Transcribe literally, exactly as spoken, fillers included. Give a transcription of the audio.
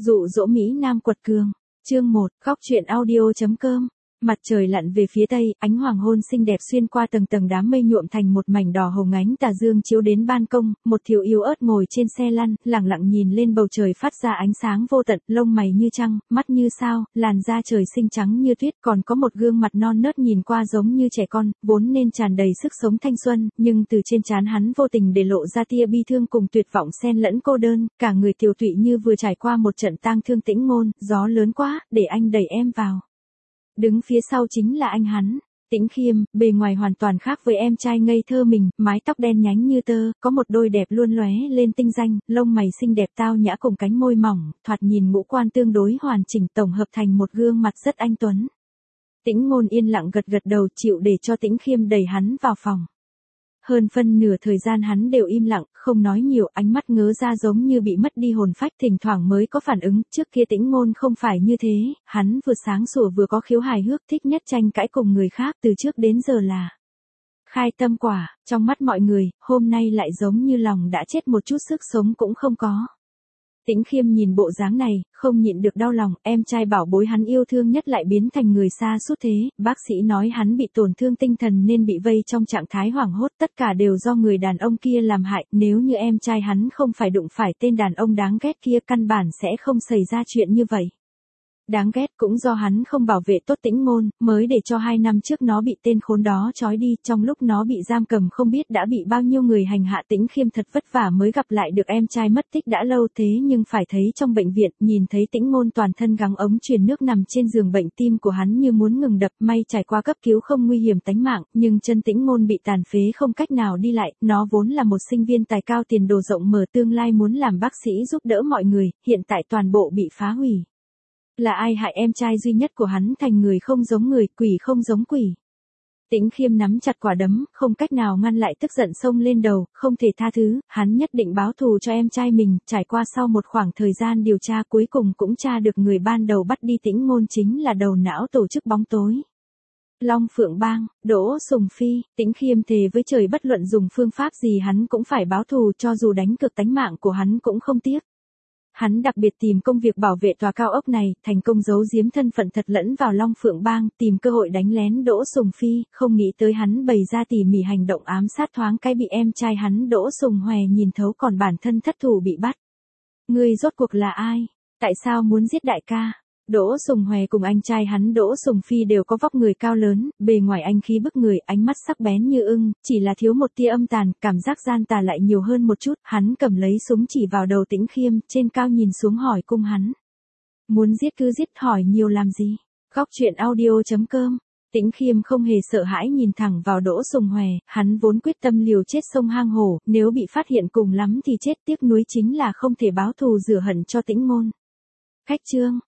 Dụ dỗ Mỹ Nam quật cường. Chương một, Góc truyện audio chấm com. Mặt trời lặn về phía tây, ánh hoàng hôn xinh đẹp xuyên qua tầng tầng đám mây nhuộm thành một mảnh đỏ hồng ánh tà dương chiếu đến ban công, một thiếu yếu ớt ngồi trên xe lăn, lẳng lặng nhìn lên bầu trời phát ra ánh sáng vô tận, lông mày như trăng, mắt như sao, làn da trời xinh trắng như tuyết, còn có một gương mặt non nớt nhìn qua giống như trẻ con, vốn nên tràn đầy sức sống thanh xuân, nhưng từ trên trán hắn vô tình để lộ ra tia bi thương cùng tuyệt vọng xen lẫn cô đơn, cả người tiều tụy như vừa trải qua một trận tang thương. Tĩnh Ngôn, gió lớn quá, để anh đẩy em vào. Đứng phía sau chính là anh hắn, Tĩnh Khiêm, bề ngoài hoàn toàn khác với em trai ngây thơ mình, mái tóc đen nhánh như tơ, có một đôi đẹp luôn lóe lên tinh danh, lông mày xinh đẹp tao nhã cùng cánh môi mỏng, thoạt nhìn ngũ quan tương đối hoàn chỉnh tổng hợp thành một gương mặt rất anh tuấn. Tĩnh Ngôn yên lặng gật gật đầu chịu để cho Tĩnh Khiêm đẩy hắn vào phòng. Hơn phân nửa thời gian hắn đều im lặng, không nói nhiều, ánh mắt ngớ ra giống như bị mất đi hồn phách, thỉnh thoảng mới có phản ứng, trước kia Tĩnh Ngôn không phải như thế, hắn vừa sáng sủa vừa có khiếu hài hước, thích nhất tranh cãi cùng người khác, từ trước đến giờ là khai tâm quả, trong mắt mọi người, hôm nay lại giống như lòng đã chết một chút sức sống cũng không có. Tĩnh Khiêm nhìn bộ dáng này, không nhịn được đau lòng, em trai bảo bối hắn yêu thương nhất lại biến thành người xa sút thế, bác sĩ nói hắn bị tổn thương tinh thần nên bị vây trong trạng thái hoảng hốt, tất cả đều do người đàn ông kia làm hại, nếu như em trai hắn không phải đụng phải tên đàn ông đáng ghét kia căn bản sẽ không xảy ra chuyện như vậy. Đáng ghét cũng do hắn không bảo vệ tốt Tĩnh Ngôn, mới để cho hai năm trước nó bị tên khốn đó trói đi, trong lúc nó bị giam cầm không biết đã bị bao nhiêu người hành hạ. Tĩnh Khiêm thật vất vả mới gặp lại được em trai mất tích đã lâu, thế nhưng phải thấy trong bệnh viện, nhìn thấy Tĩnh Ngôn toàn thân gắng ống truyền nước nằm trên giường bệnh, tim của hắn như muốn ngừng đập, may trải qua cấp cứu không nguy hiểm tính mạng, nhưng chân Tĩnh Ngôn bị tàn phế không cách nào đi lại, nó vốn là một sinh viên tài cao tiền đồ rộng mở, tương lai muốn làm bác sĩ giúp đỡ mọi người, hiện tại toàn bộ bị phá hủy. Là ai hại em trai duy nhất của hắn thành người không giống người, quỷ không giống quỷ? Tĩnh Khiêm nắm chặt quả đấm, không cách nào ngăn lại tức giận xông lên đầu, không thể tha thứ, hắn nhất định báo thù cho em trai mình, trải qua sau một khoảng thời gian điều tra cuối cùng cũng tra được người ban đầu bắt đi Tĩnh Ngôn chính là đầu não tổ chức bóng tối. Long Phượng Bang, Đỗ Sùng Phi. Tĩnh Khiêm thề với trời bất luận dùng phương pháp gì hắn cũng phải báo thù, cho dù đánh cược tánh mạng của hắn cũng không tiếc. Hắn đặc biệt tìm công việc bảo vệ tòa cao ốc này, thành công giấu giếm thân phận thật lẫn vào Long Phượng Bang, tìm cơ hội đánh lén Đỗ Sùng Phi, không nghĩ tới hắn bày ra tỉ mỉ hành động ám sát thoáng cái bị em trai hắn Đỗ Sùng Hòe nhìn thấu, còn bản thân thất thủ bị bắt. Ngươi rốt cuộc là ai? Tại sao muốn giết đại ca? Đỗ Sùng Hòe cùng anh trai hắn Đỗ Sùng Phi đều có vóc người cao lớn, bề ngoài anh khí bức người, ánh mắt sắc bén như ưng, chỉ là thiếu một tia âm tàn, cảm giác gian tà lại nhiều hơn một chút. Hắn cầm lấy súng chỉ vào đầu Tĩnh Khiêm, trên cao nhìn xuống hỏi cung hắn. Muốn giết cứ giết, hỏi nhiều làm gì? Góc truyện audio chấm com. Tĩnh Khiêm không hề sợ hãi nhìn thẳng vào Đỗ Sùng Hòe, hắn vốn quyết tâm liều chết sông hang hổ, nếu bị phát hiện cùng lắm thì chết, tiếc nuối chính là không thể báo thù rửa hận cho Tĩnh Ngôn. Khách trương.